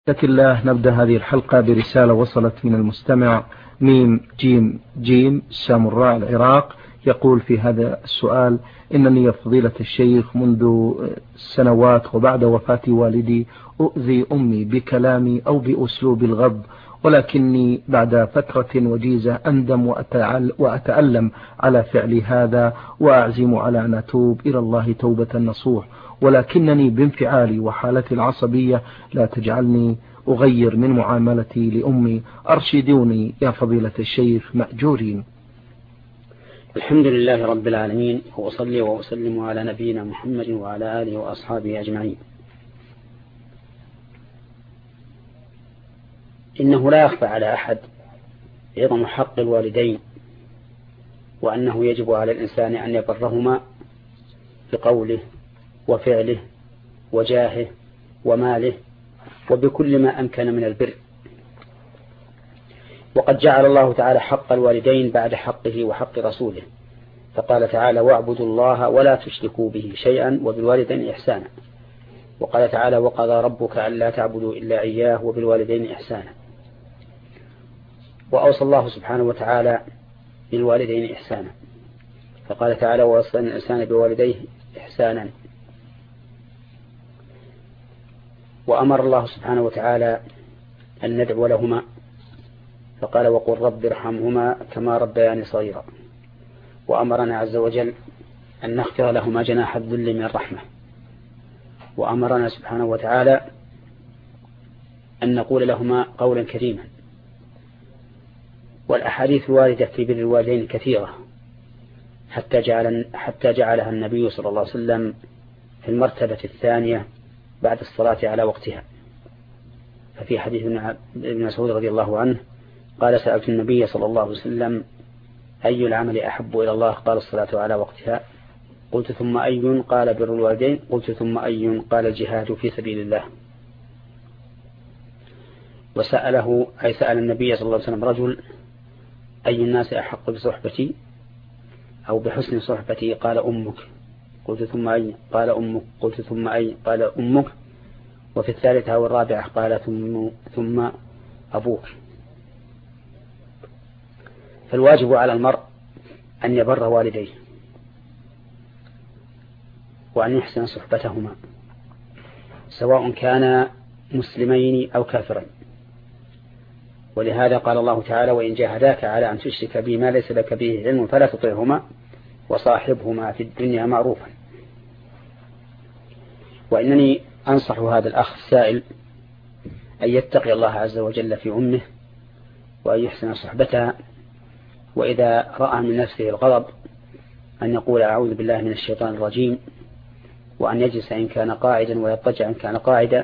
الله نبدأ هذه الحلقة برسالة وصلت من المستمع ميم جيم جيم سامراء العراق. يقول في هذا السؤال: إنني يا فضيلة الشيخ منذ سنوات وبعد وفاة والدي أؤذي أمي بكلامي أو بأسلوب الغض، ولكني بعد فترة وجيزة أندم وأتألم على فعل هذا، وأعزم على أن أتوب إلى الله توبة نصوح، ولكنني بانفعالي وحالتي العصبية لا تجعلني أغير من معاملتي لأمي. أرشدوني يا فضيلة الشيخ مأجورين. الحمد لله رب العالمين، وأصلي وأسلم على نبينا محمد وعلى آله وأصحابه أجمعين. إنه لا يخفى على أحد عظم حق الوالدين، وأنه يجب على الإنسان أن يبرهما بقوله وفعله وجاهه وماله وبكل ما أمكن من البر. وقد جعل الله تعالى حق الوالدين بعد حقه وحق رسوله، فقال تعالى: واعبدوا الله ولا تشركوا به شيئا وبالوالدين إحسانا. وقال تعالى: وقضى ربك ألا تعبدوا إلا إياه وبالوالدين إحسانا. وأوصى الله سبحانه وتعالى بالوالدين إحسانا، فقال تعالى: ووصينا الإنسان بوالديه إحسانا. وأمر الله سبحانه وتعالى أن ندعو لهما، فقال: وقل رب ارحمهما كما ربياني صغيرا. وأمرنا عز وجل أن نخفض لهما جناح الذل من الرحمة. وأمرنا سبحانه وتعالى أن نقول لهما قولا كريما. والأحاديث الواردة في بر الوالدين كثيرة، حتى جعلها النبي صلى الله عليه وسلم في المرتبة الثانية بعد الصلاة على وقتها. ففي حديث ابن مسعود رضي الله عنه قال: سألت النبي صلى الله عليه وسلم: أي العمل أحب إلى الله؟ قال: الصلاة على وقتها. قلت: ثم أي؟ قال: بر الوالدين. قلت: ثم أي؟ قال: الجهاد في سبيل الله. وسأله أي سأل النبي صلى الله عليه وسلم رجل: أي الناس أحق بصحبتي أو بحسن صحبتي؟ قال: أمك. قلت: ثم أي؟ قال: أمك. قلت: ثم أي؟ قال: أمك. وفي الثالثة والرابعة قال: ثم أبوك. فالواجب على المرء أن يبر والديه وأن يحسن صحبتهما، سواء كان مسلمين أو كافرين. ولهذا قال الله تعالى: وإن جاهداك على أن تشرك بي ما ليس لك به علم فلا تطعهما وصاحبهما في الدنيا معروفا. وإنني أنصح هذا الأخ السائل أن يتقي الله عز وجل في أمه وأن يحسن صحبتها، وإذا رأى من نفسه الغضب أن يقول: أعوذ بالله من الشيطان الرجيم، وأن يجلس إن كان قاعدا ويضطجع إن كان قاعدا،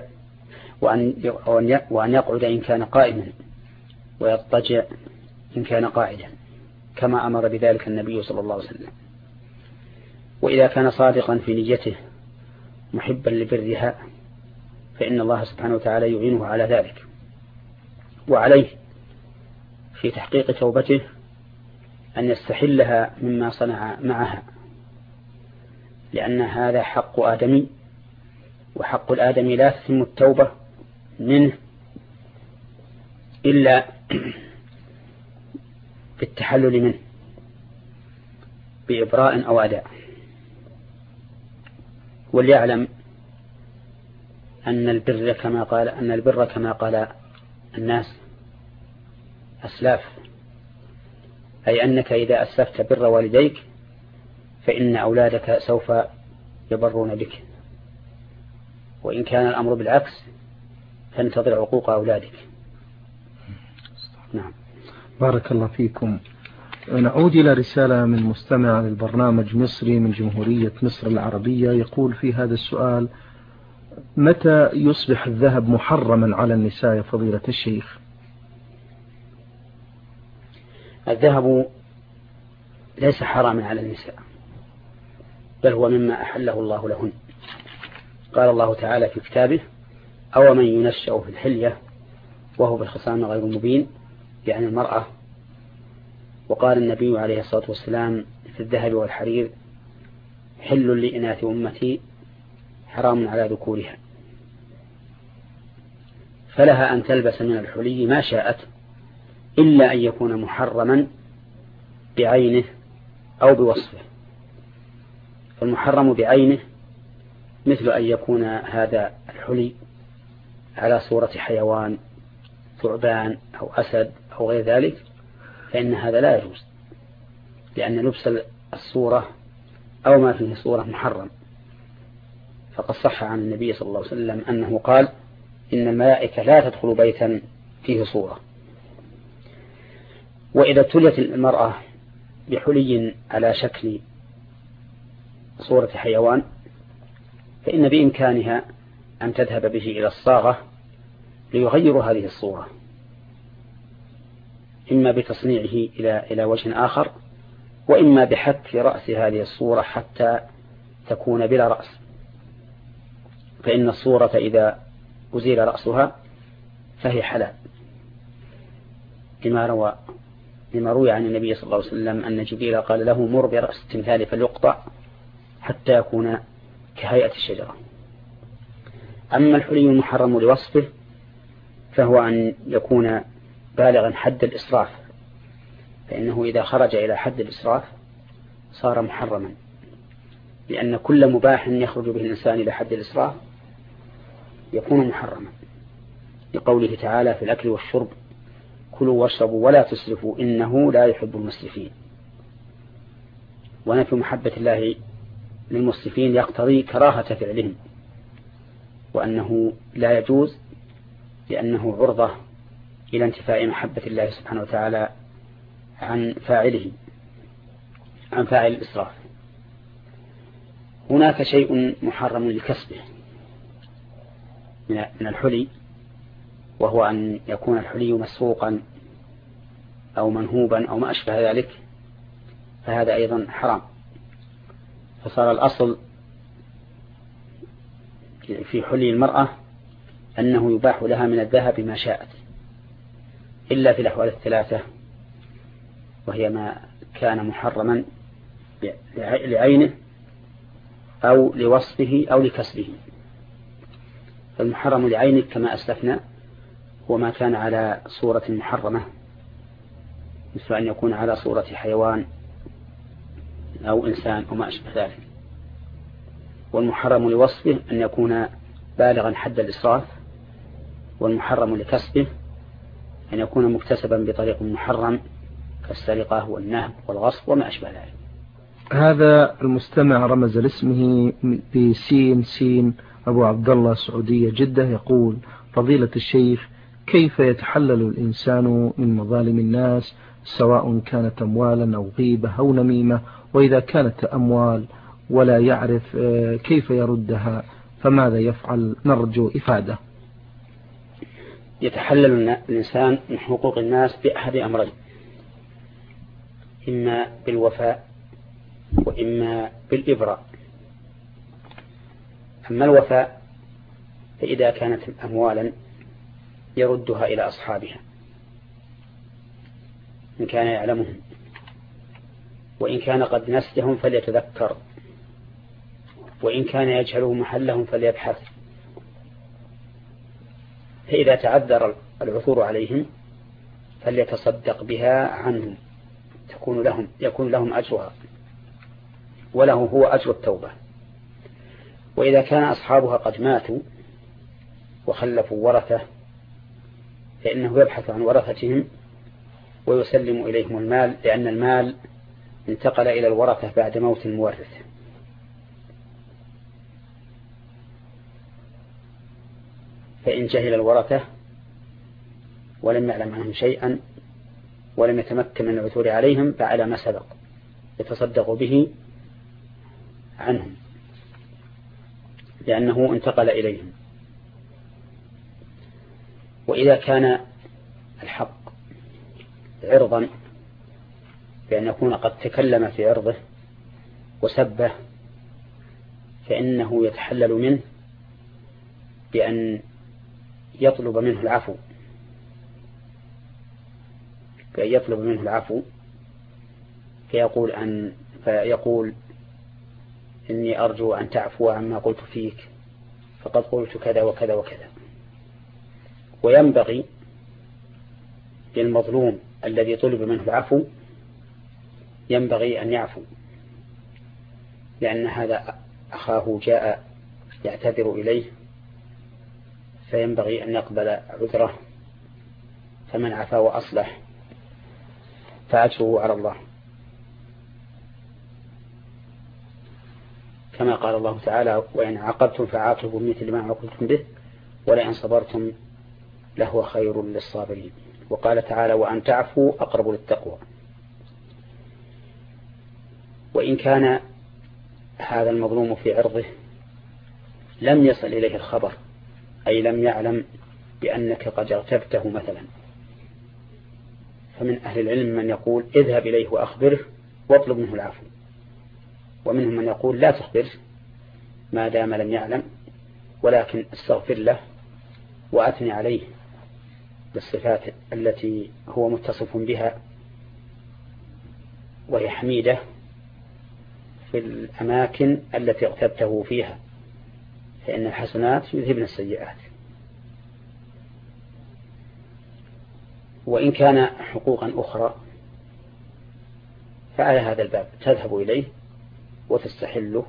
وأن يقعد إن كان قائما ويضطجع إن كان قاعدا، كما أمر بذلك النبي صلى الله عليه وسلم. وإذا كان صادقا في نيته محبا لبرها فإن الله سبحانه وتعالى يعينه على ذلك. وعليه في تحقيق توبته أن يستحلها مما صنع معها، لأن هذا حق آدمي، وحق الآدمي لا تتم التوبة منه إلا بالتحلل منه بإبراء أو أداء. وليعلم أن البر كما قال الناس أسلاف، أي أنك إذا أسلفت بر والديك فإن أولادك سوف يبرون بك، وإن كان الأمر بالعكس فانتظر عقوق أولادك. نعم. بارك الله فيكم. نعود إلى رسالة من مستمع للبرنامج مصري من جمهورية مصر العربية. يقول في هذا السؤال: متى يصبح الذهب محرما على النساء يا فضيلة الشيخ؟ الذهب ليس حراما على النساء، بل هو مما أحله الله لهن. قال الله تعالى في كتابه: أو من ينشأ في الحلية وهو بالخصام غير مبين، يعني المرأة. وقال النبي عليه الصلاة والسلام في الذهب والحرير: حل لإناث أمتي حرام على ذكورها. فلها أن تلبس من الحلي ما شاءت إلا أن يكون محرما بعينه أو بوصفه. المحرم بعينه مثل أن يكون هذا الحلي على صورة حيوان ثعبان أو أسد أو غير ذلك، فإن هذا لا يجوز، لأن لبس الصورة أو ما فيه صورة محرم. فقد صح عن النبي صلى الله عليه وسلم أنه قال: إن الملائكة لا تدخل بيتا فيه صورة. وإذا ابتليت المرأة بحلي على شكل صورة حيوان فإن بإمكانها أن تذهب به إلى الصاغة ليغير هذه الصورة، إما بتصنيعه إلى وجه آخر، وإما بحك رأس هذه الصورة حتى تكون بلا رأس. فإن الصورة إذا أزيل رأسها فهي حلال، لما روي عن النبي صلى الله عليه وسلم أن جبريل قال له: مر برأس التمثال فليقطع حتى يكون كهيئة الشجرة. أما الحلي المحرم لوصفه فهو أن يكون بالغا حد الإسراف، فإنه إذا خرج إلى حد الإسراف صار محرما، لأن كل مباح يخرج به الإنسان إلى حد الإسراف يكون محرما، لقوله تعالى في الأكل والشرب: كلوا واشربوا ولا تسرفوا إنه لا يحب المسرفين. ونفي محبة الله للمسرفين يقتضي كراهة فعلهم، وأنه لا يجوز لأنه عرضة إلى انتفاء محبة الله سبحانه وتعالى عن فاعل الإسراف. هناك شيء محرم لكسبه من الحلي، وهو أن يكون الحلي مسروقا أو منهوبا أو ما أشبه ذلك، فهذا أيضا حرام. فصار الأصل في حلي المرأة أنه يباح لها من الذهب ما شاءت، إلا في الأحوال الثلاثة، وهي ما كان محرما لعينه أو لوصفه أو لكسبه. فالمحرم لعينه كما أسلفنا هو ما كان على صورة محرمة، مثل أن يكون على صورة حيوان أو إنسان أو ما أشبه ذلك. والمحرم لوصفه أن يكون بالغا حد الإسراف. والمحرم لكسبه أن يكون مكتسبا بطريق محرم كالسرقة والنهب والغصب وما أشبه ذلك. هذا المستمع رمز لاسمه بسين سين أبو عبد الله سعودية جدة، يقول: فضيلة الشيخ، كيف يتحلل الإنسان من مظالم الناس، سواء كانت أموالا أو غيبة أو نميمة؟ وإذا كانت أموال ولا يعرف كيف يردها فماذا يفعل؟ نرجو إفادة. يتحلل الإنسان من حقوق الناس بأحد أمرين: إما بالوفاء وإما بالإبراء. أما الوفاء فإذا كانت أموالا يردها إلى أصحابها إن كان يعلمهم، وإن كان قد نسيهم فليتذكر، وإن كان يجهله محلهم فليبحث. فإذا تعذر العثور عليهم فليتصدق بها عنهم يكون لهم أجرها وله هو أجر التوبة. وإذا كان أصحابها قد ماتوا وخلفوا ورثة فإنه يبحث عن ورثتهم ويسلم إليهم المال، لأن المال انتقل إلى الورثة بعد موت المورث. فإن جهل الورثة ولم يعلم عنهم شيئا ولم يتمكن من العثور عليهم فعلى ما سبق يتصدق به عنهم، لأنه انتقل إليهم. وإذا كان الحق عرضا بأن يكون قد تكلم في عرضه وسبه فإنه يتحلل منه بأن يطلب منه العفو، فيقول إني أرجو أن تعفو عما قلت فيك، فقد قلت كذا وكذا وكذا. وينبغي للمظلوم الذي طلب منه العفو ينبغي أن يعفو، لأن هذا أخاه جاء يعتذر إليه، فينبغي أن يقبل عذره، فمن عفا وأصلح فأجره على الله، كما قال الله تعالى: وإن عاقبتم فعاقبوا بمثل ما عوقبتم به ولئن صبرتم لهو خير للصابرين. وقال تعالى: وأن تعفوا أقرب للتقوى. وإن كان هذا المظلوم في عرضه لم يصل إليه الخبر، أي لم يعلم بأنك قد اغتبته مثلا، فمن أهل العلم من يقول: اذهب إليه وأخبره واطلب منه العفو، ومنهم من يقول: لا تخبره ما دام لم يعلم، ولكن استغفر له وأثني عليه بالصفات التي هو متصف بها وهي حميدة في الأماكن التي اغتبته فيها، فإن الحسنات يذهبن السيئات. وإن كان حقوقا أخرى فعلى هذا الباب تذهب إليه وتستحله،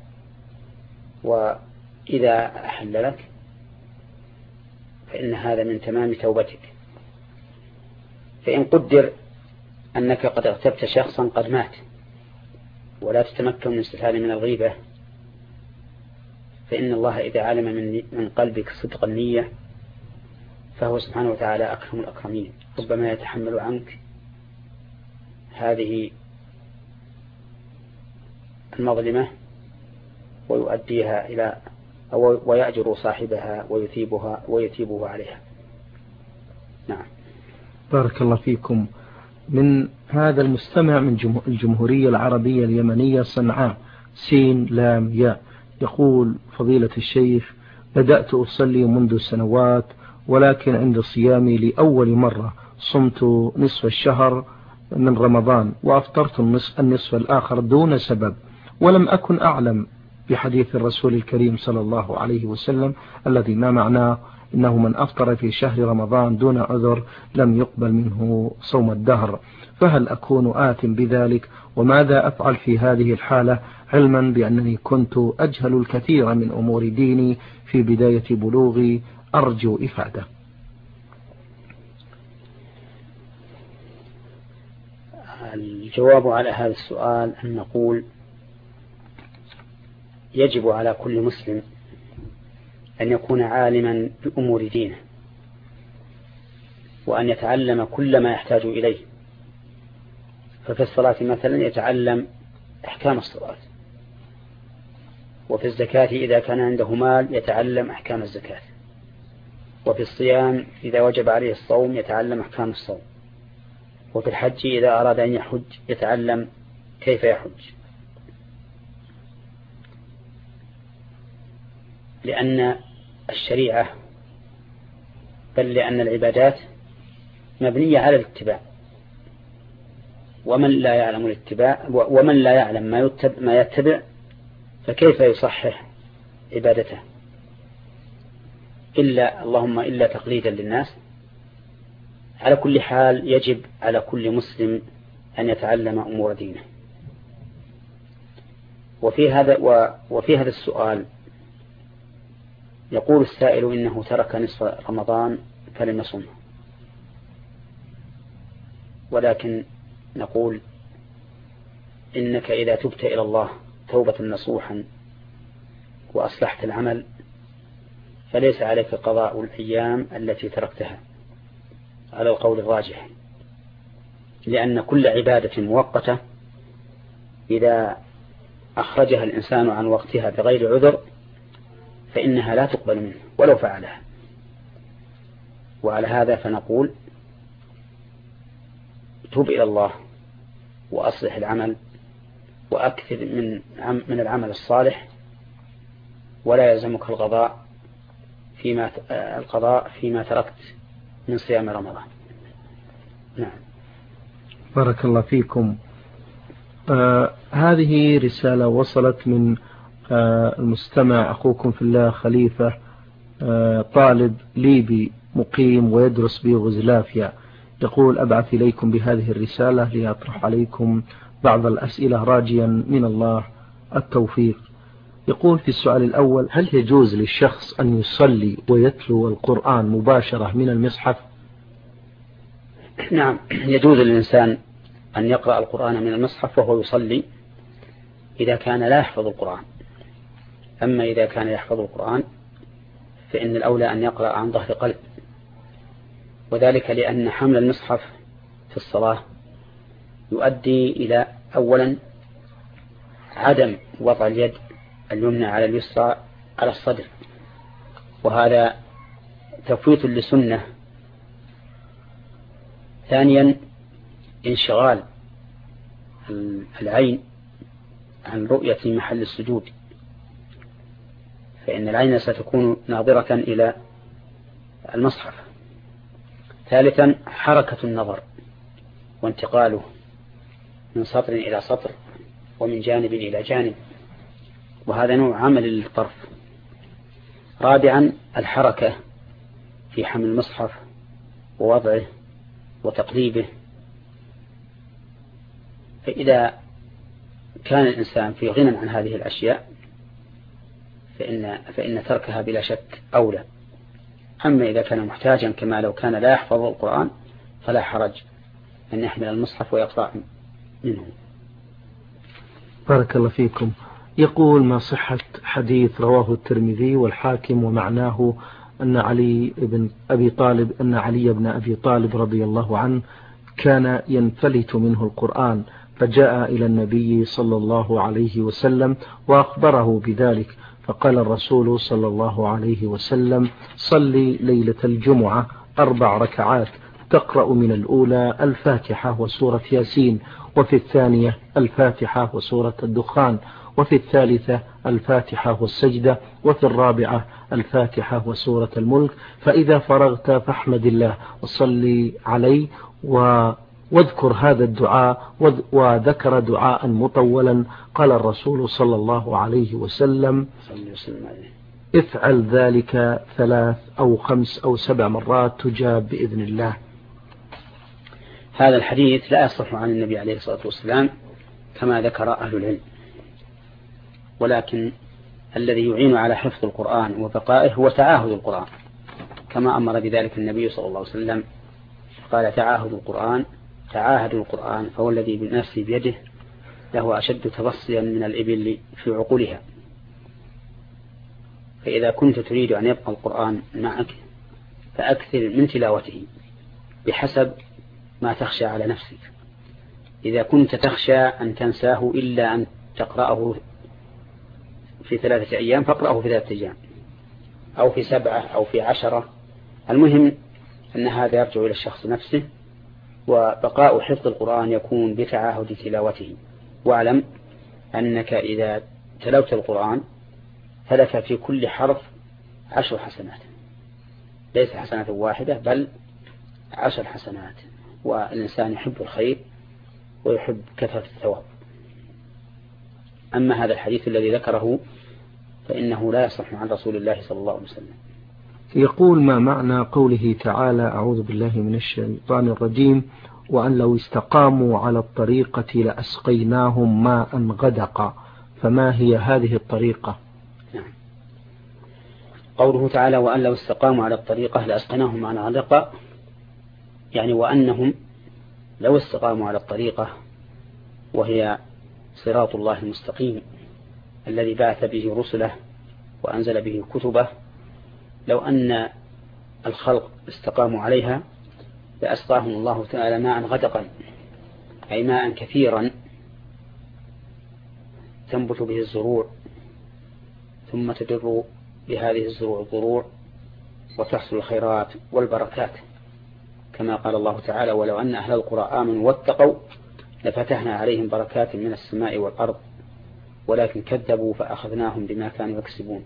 وإذا أحل لك فإن هذا من تمام توبتك. فإن قدر أنك قد اغتبت شخصا قد مات ولا تتمكن من استفادة من الغيبة، فإن الله إذا علم من قلبك صدق النية فهو سبحانه وتعالى أكرم الأكرمين، ربما يتحمل عنك هذه المظلمة ويؤديها إلى ويأجر صاحبها ويثيبه عليها. نعم. بارك الله فيكم. من هذا المستمع من الجمهورية العربية اليمنية صنعاء سين لام ياء يقول: فضيلة الشيخ، بدأت أصلي منذ سنوات، ولكن عند صيامي لأول مرة صمت نصف الشهر من رمضان وأفطرت النصف الآخر دون سبب، ولم أكن أعلم بحديث الرسول الكريم صلى الله عليه وسلم الذي ما معناه إنه من أفطر في شهر رمضان دون عذر لم يقبل منه صوم الدهر، فهل أكون آثم بذلك؟ وماذا أفعل في هذه الحالة، علما بأنني كنت أجهل الكثير من أمور ديني في بداية بلوغي؟ أرجو إفادة. الجواب على هذا السؤال أن نقول: يجب على كل مسلم أن يكون عالما بأمور دينه، وأن يتعلم كل ما يحتاج إليه. ففي الصلاة مثلا يتعلم أحكام الصلاة، وفي الزكاة إذا كان عنده مال يتعلم أحكام الزكاة، وفي الصيام إذا وجب عليه الصوم يتعلم أحكام الصوم، وفي الحج إذا أراد أن يحج يتعلم كيف يحج. لأن الشريعة بل لأن العبادات مبنية على الاتباع، ومن لا يعلم الاتباع ومن لا يعلم ما يتبع فكيف يصحح عبادته اللهم إلا تقليدا للناس. على كل حال يجب على كل مسلم أن يتعلم أمور دينه. وفي هذا السؤال يقول السائل: إنه ترك نصف رمضان فلم يصمه، ولكن نقول: إنك إذا تبت إلى الله توبة نصوحا وأصلحت العمل فليس عليك قضاء الأيام التي تركتها على القول الراجح، لأن كل عبادة مؤقتة إذا أخرجها الإنسان عن وقتها بغير عذر فإنها لا تقبل منه ولو فعلها. وعلى هذا فنقول: توب إلى الله وأصلح العمل وأكثر من العمل الصالح، ولا يلزمك القضاء فيما تركت من صيام رمضان. نعم. بارك الله فيكم. هذه رسالة وصلت من المستمع أخوكم في الله خليفة، طالب ليبي مقيم ويدرس بيوغوسلافيا. يقول أبعث إليكم بهذه الرسالة لأطرح عليكم بعض الأسئلة راجيا من الله التوفيق. يقول في السؤال الأول: هل يجوز للشخص أن يصلي ويتلو القرآن مباشرة من المصحف؟ نعم، يجوز للإنسان أن يقرأ القرآن من المصحف وهو يصلي إذا كان لا يحفظ القرآن. أما إذا كان يحفظ القرآن فإن الأولى أن يقرأ عن ظهر قلب، وذلك لأن حمل المصحف في الصلاة يؤدي إلى أولا عدم وضع اليد اليمنى على اليسرى على الصدر، وهذا تفويت لسنة. ثانيا انشغال العين عن رؤية محل السجود، فإن العين ستكون ناظرة إلى المصحف. ثالثا حركة النظر وانتقاله من سطر إلى سطر ومن جانب إلى جانب، وهذا نوع عمل للطرف. رابعا الحركة في حمل المصحف ووضعه وتقليبه، فإذا كان الإنسان في غنى عن هذه الأشياء فإن تركها بلا شك أولى. أما إذا كان محتاجا كما لو كان لا يحفظ القرآن فلا حرج أن يحمل المصحف ويقرأ منه. بارك الله فيكم. يقول: ما صحة حديث رواه الترمذي والحاكم ومعناه أن علي بن أبي طالب رضي الله عنه كان ينفلت منه القرآن، فجاء إلى النبي صلى الله عليه وسلم وأخبره بذلك، فقال الرسول صلى الله عليه وسلم: صلي ليلة الجمعة 4 ركعات، تقرأ من الأولى الفاتحة وسورة ياسين، وفي الثانية الفاتحة وسورة الدخان، وفي الثالثة الفاتحة والسجدة، وفي الرابعة الفاتحة وسورة الملك، فإذا فرغت فاحمد الله وصلي عليه واذكر هذا الدعاء. وذكر دعاء مطولا. قال الرسول صلى الله عليه وسلم: افعل ذلك 3 أو 5 أو 7 مرات تجاب بإذن الله. هذا الحديث لا يصح عن النبي عليه الصلاة والسلام كما ذكر أهل العلم، ولكن الذي يعين على حفظ القرآن وبقائه هو تعاهد القرآن، كما أمر بذلك النبي صلى الله عليه وسلم، قال: تعاهدوا القرآن فهو الذي بنفسي بيده له أشد تبصيا من الإبل في عقولها. فإذا كنت تريد أن يبقى القرآن معك فأكثر من تلاوته بحسب ما تخشى على نفسك. إذا كنت تخشى أن تنساه إلا أن تقرأه في 3 أيام فاقرأه في 3 أيام أو في 7 أو في 10. المهم أن هذا يرجع إلى الشخص نفسه، وبقاء حفظ القرآن يكون بتعاهد تلاوته. واعلم أنك إذا تلوت القرآن فلك في كل حرف 10 حسنات، ليس حسنة واحدة بل 10 حسنات، والإنسان يحب الخير ويحب كثرة الثواب. أما هذا الحديث الذي ذكره فإنه لا يصح عن رسول الله صلى الله عليه وسلم. يقول: ما معنى قوله تعالى: أعوذ بالله من الشيطان الرجيم، وأن لو استقاموا على الطريقة لأسقيناهم ماء غدقا؟ فما هي هذه الطريقة؟ نعم. قوله تعالى: وأن لو استقاموا على الطريقة لأسقيناهم ماء غدقا، يعني وأنهم لو استقاموا على الطريقة وهي صراط الله المستقيم الذي بعث به رسله وأنزل به كتبه، لو أن الخلق استقاموا عليها لأسقاهم الله تعالى ماء غدقا، أي ماء كثيرا تنبت به الزروع ثم تدر بهذه الزروع الضروع وتحصل الخيرات والبركات، كما قال الله تعالى: ولو أن أهل القرى آمنوا واتقوا لفتحنا عليهم بركات من السماء والأرض ولكن كذبوا فأخذناهم بما كانوا يكسبون.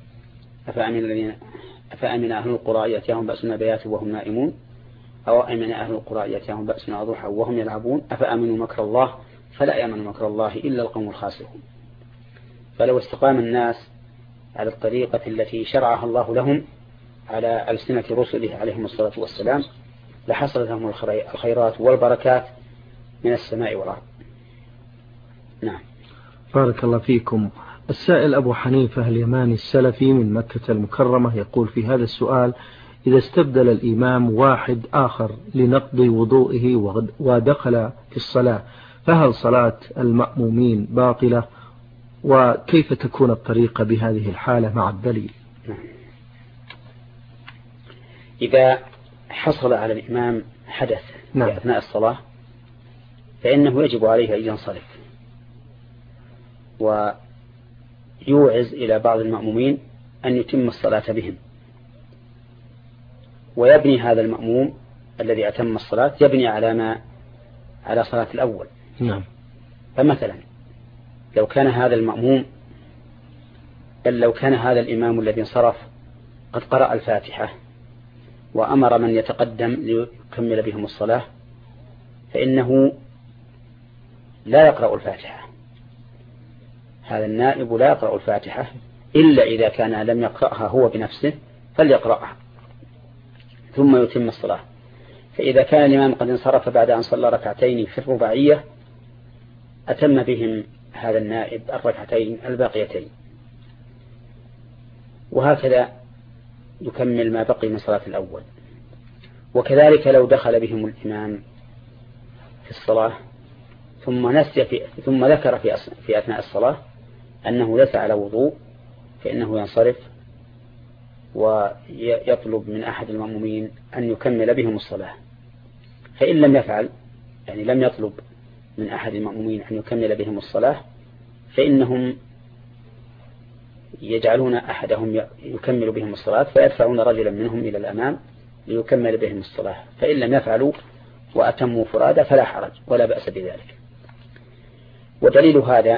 أفأمن أهل القرى يأتيهم بأسنا بيات وهم نائمون، أو أمن أهل القرى يأتيهم بأسنا ضحى وهم يلعبون، أفأمنوا مكر الله فلا يأمن مكر الله إلا القوم الخاسرون. فلو استقام الناس على الطريقة التي شرعها الله لهم على ألسنة رسله عليهم الصلاة والسلام لحصلت لهم الخيرات والبركات من السماء والأرض. نعم. بارك الله فيكم. السائل أبو حنيفة اليماني السلفي من مكة المكرمة يقول في هذا السؤال: إذا استبدل الإمام واحد آخر لنقض وضوئه ودخل في الصلاة، فهل صلاة المأمومين باطلة؟ وكيف تكون الطريقة بهذه الحالة مع الدليل؟ إذا حصل على الإمام حدث في أثناء الصلاة فإنه يجب عليه أن ينصرف ويوعز إلى بعض المأمومين أن يتم الصلاة بهم، ويبني هذا المأموم الذي أتم الصلاة يبني على صلاة الأول. نعم. فمثلا لو كان هذا المأموم لو كان هذا الإمام الذي انصرف قد قرأ الفاتحة وأمر من يتقدم ليكمل بهم الصلاة، فإنه لا يقرأ الفاتحة. هذا النائب لا يقرأ الفاتحة إلا إذا كان لم يقرأها هو بنفسه فليقرأها ثم يتم الصلاة. فإذا كان الإمام قد انصرف بعد أن صلى ركعتين في الرباعية أتم بهم هذا النائب الركعتين الباقيتين، وهكذا يكمل ما بقي من صلاة الأول. وكذلك لو دخل بهم الإمام في الصلاة ثم ذكر في أثناء الصلاة أنه ليس على وضوء فإنه ينصرف ويطلب من أحد المأمومين أن يكمل بهم الصلاة. فإن لم يفعل، يعني لم يطلب من أحد المأمومين أن يكمل بهم الصلاة، فإنهم يجعلون أحدهم يكمل بهم الصلاة فيدفعون رجلا منهم إلى الأمام ليكمل بهم الصلاة. فإن لم يفعلوا وأتموا فرادى فلا حرج ولا بأس بذلك. ودليل هذا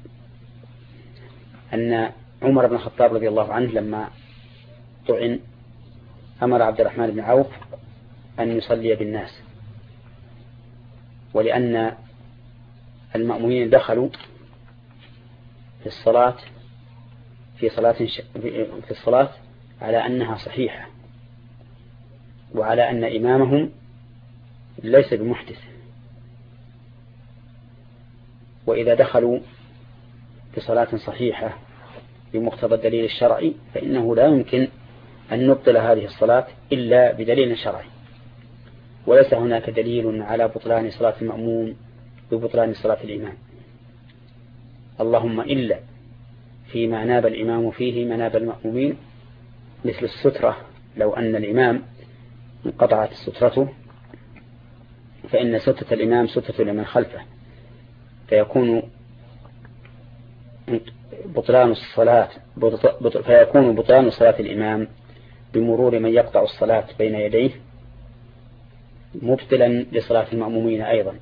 أن عمر بن الخطاب رضي الله عنه لما طعن أمر عبد الرحمن بن عوف أن يصلي بالناس، ولأن المأمومين دخلوا في الصلاة على أنها صحيحة وعلى أن إمامهم ليس بمحدث، وإذا دخلوا في صلاة صحيحة بمقتضى الدليل الشرعي فإنه لا يمكن أن نبطل هذه الصلاة إلا بدليل شرعي، وليس هناك دليل على بطلان صلاة المأموم ببطلان صلاة الإمام، اللهم إلا فيما ناب الإمام فيه مناب المأمومين، مثل السترة. لو أن الإمام انقطعت سترته فإن سترة الإمام سترة لمن خلفه، فيكون بطلان صلاة الإمام بمرور من يقطع الصلاة بين يديه مبطلا لصلاة المأمومين أيضا.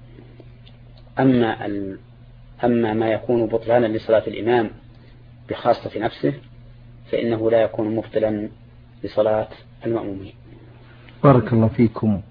أما ما يكون بطلانا لصلاة الإمام بخاصة نفسه فإنه لا يكون مبطلا لصلاة المأمومين. بارك الله فيكم.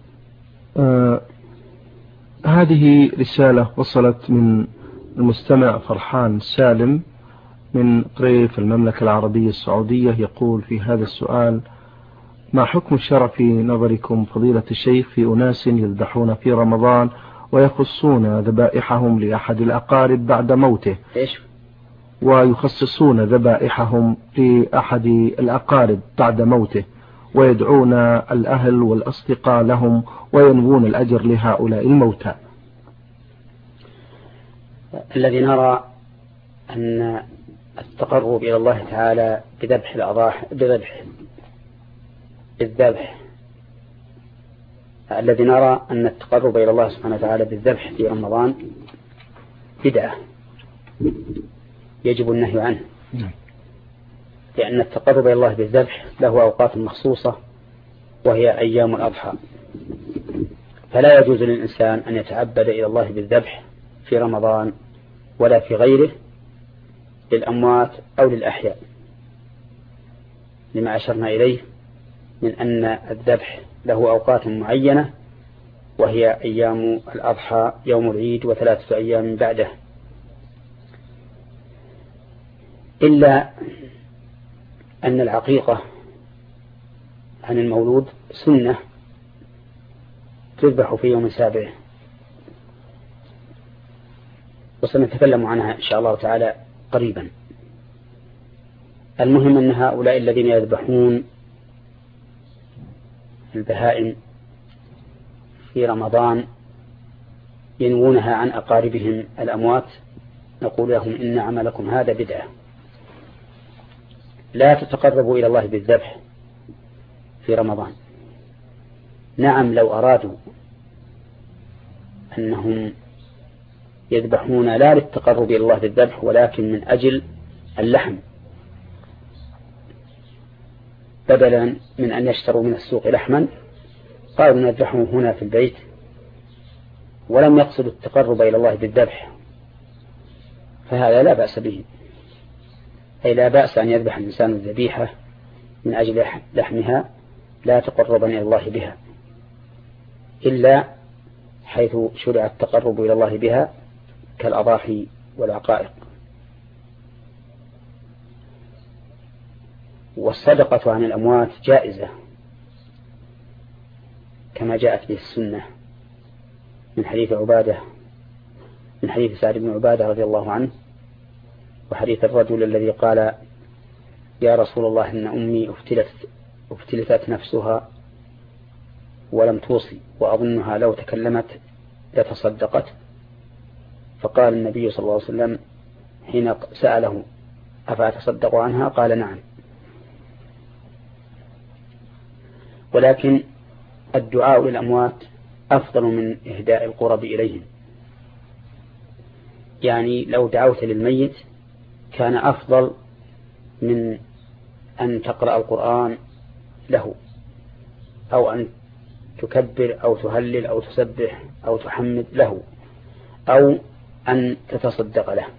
هذه رسالة وصلت من المستمع فرحان سالم من طريف المملكة العربية السعودية، يقول في هذا السؤال: ما حكم الشرع في نظركم فضيلة الشيخ في أناس يذبحون في رمضان ويخصون ذبائحهم لأحد الأقارب بعد موته؟ ويخصصون ذبائحهم لأحد الأقارب بعد موته ويدعون الأهل والأصدقاء لهم وينوون الأجر لهؤلاء الموتى. الذي نرى أن التقرب إلى الله تعالى بذبح الأضاحي الذي نرى أن التقرب إلى الله سبحانه وتعالى بالذبح في رمضان بدعة يجب النهي عنه، لأن التقرب إلى الله بالذبح له أوقات مخصوصة وهي أيام الأضحى، فلا يجوز للإنسان أن يتعبد إلى الله بالذبح في رمضان ولا في غيره للأموات أو للأحياء، لما أشرنا إليه من أن الذبح له أوقات معينة وهي أيام الأضحى يوم العيد و3 أيام بعده. إلا أن العقيقة عن المولود سنة تذبح في يوم سابعه، وسنتكلم عنها إن شاء الله تعالى قريبا. المهم أن هؤلاء الذين يذبحون البهائم في رمضان ينوونها عن أقاربهم الأموات، نقول لهم إن عملكم هذا بدعة، لا تتقربوا إلى الله بالذبح في رمضان. نعم لو أرادوا أنهم يذبحون لا للتقرب إلى الله بالذبح ولكن من أجل اللحم، بدلا من أن يشتروا من السوق لحما قالوا نذبحه هنا في البيت، ولم يقصدوا التقرب إلى الله بالذبح، فهذا لا بأس به، أي لا بأس أن يذبح الإنسان الذبيحة من أجل لحمها لا تقربا إلى الله بها، إلا حيث شرع التقرب إلى الله بها كالأضاحي والعقائق. والصدقة عن الأموات جائزة كما جاءت به السنة من حديث سعد بن عبادة رضي الله عنه، وحديث الرجل الذي قال يا رسول الله إن أمي افتلتت نفسها ولم توصي وأظنها لو تكلمت لتصدقت، فقال النبي صلى الله عليه وسلم حين سأله أفأتصدق عنها قال نعم. ولكن الدعاء للأموات أفضل من إهداء القرب إليهم، يعني لو دعوت للميت كان أفضل من أن تقرأ القرآن له، أو أن تكبر أو تهلل أو تسبح أو تحمد له، أو أن تتصدق له،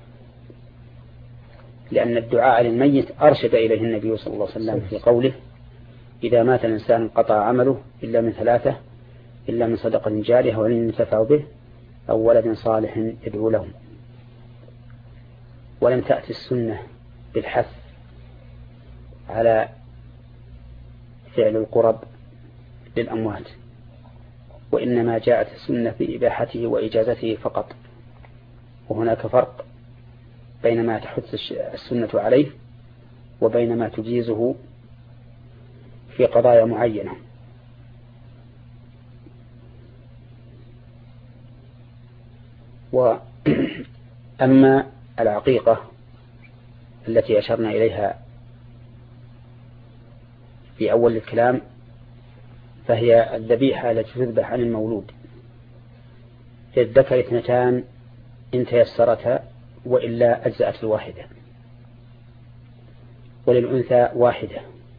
لأن الدعاء للميت أرشد إليه النبي صلى الله عليه وسلم في قوله إذا مات الإنسان انقطع عمله إلا من ثلاثة، إلا من صدقة جارية وعلم ينتفع به أو ولد صالح يدعو له. ولم تأتي السنة بالحث على فعل القرب للأموات، وإنما جاءت السنة في إباحته وإجازته فقط، وهناك فرق بين ما تحث السنة عليه وبين ما تجيزه في قضايا معينة. وأما العقيقة التي أشرنا إليها في أول الكلام فهي الذبيحة التي تذبح عن المولود، للذكر اثنتان إن تيسرتا وإلا أجزأت الواحدة، وللأنثى واحدة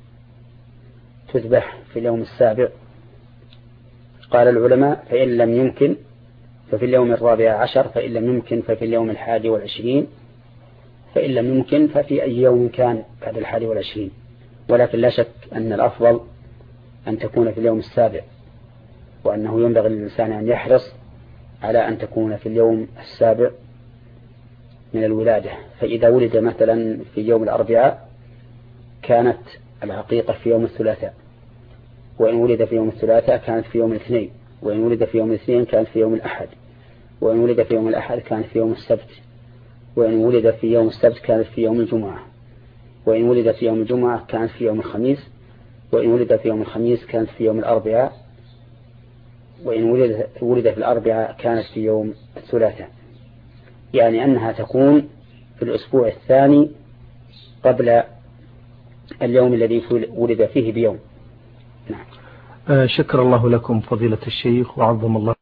تذبح في اليوم السابع. قال العلماء فإن لم يمكن ففي اليوم 14، فإن لم يمكن ففي اليوم 21، فإن لم يمكن ففي أي يوم كان بعد 21. ولكن لا شك أن الأفضل أن تكون في اليوم السابع، وأنه ينبغي للإنسان أن يحرص على أن تكون في اليوم السابع من الولادة. فإذا ولد مثلا في يوم الأربعاء كانت العقيقة في يوم الثلاثاء، وإن ولد في يوم الثلاثاء كانت في يوم الاثنين، وإن ولد في يوم الاثنين كانت في يوم الأحد، وإن ولد في يوم الأحد كانت في يوم السبت، وإن ولد في يوم السبت كانت في يوم الجمعة، وإن ولد في يوم الجمعة كانت في يوم الخميس، وإن ولد في يوم الخميس كانت في يوم الأربعاء، وإن ولد في الأربعاء كانت في يوم الثلاثاء، يعني أنها تكون في الأسبوع الثاني قبل اليوم الذي ولد فيه بيوم. نعم. شكر الله لكم فضيلة الشيخ وعظم الله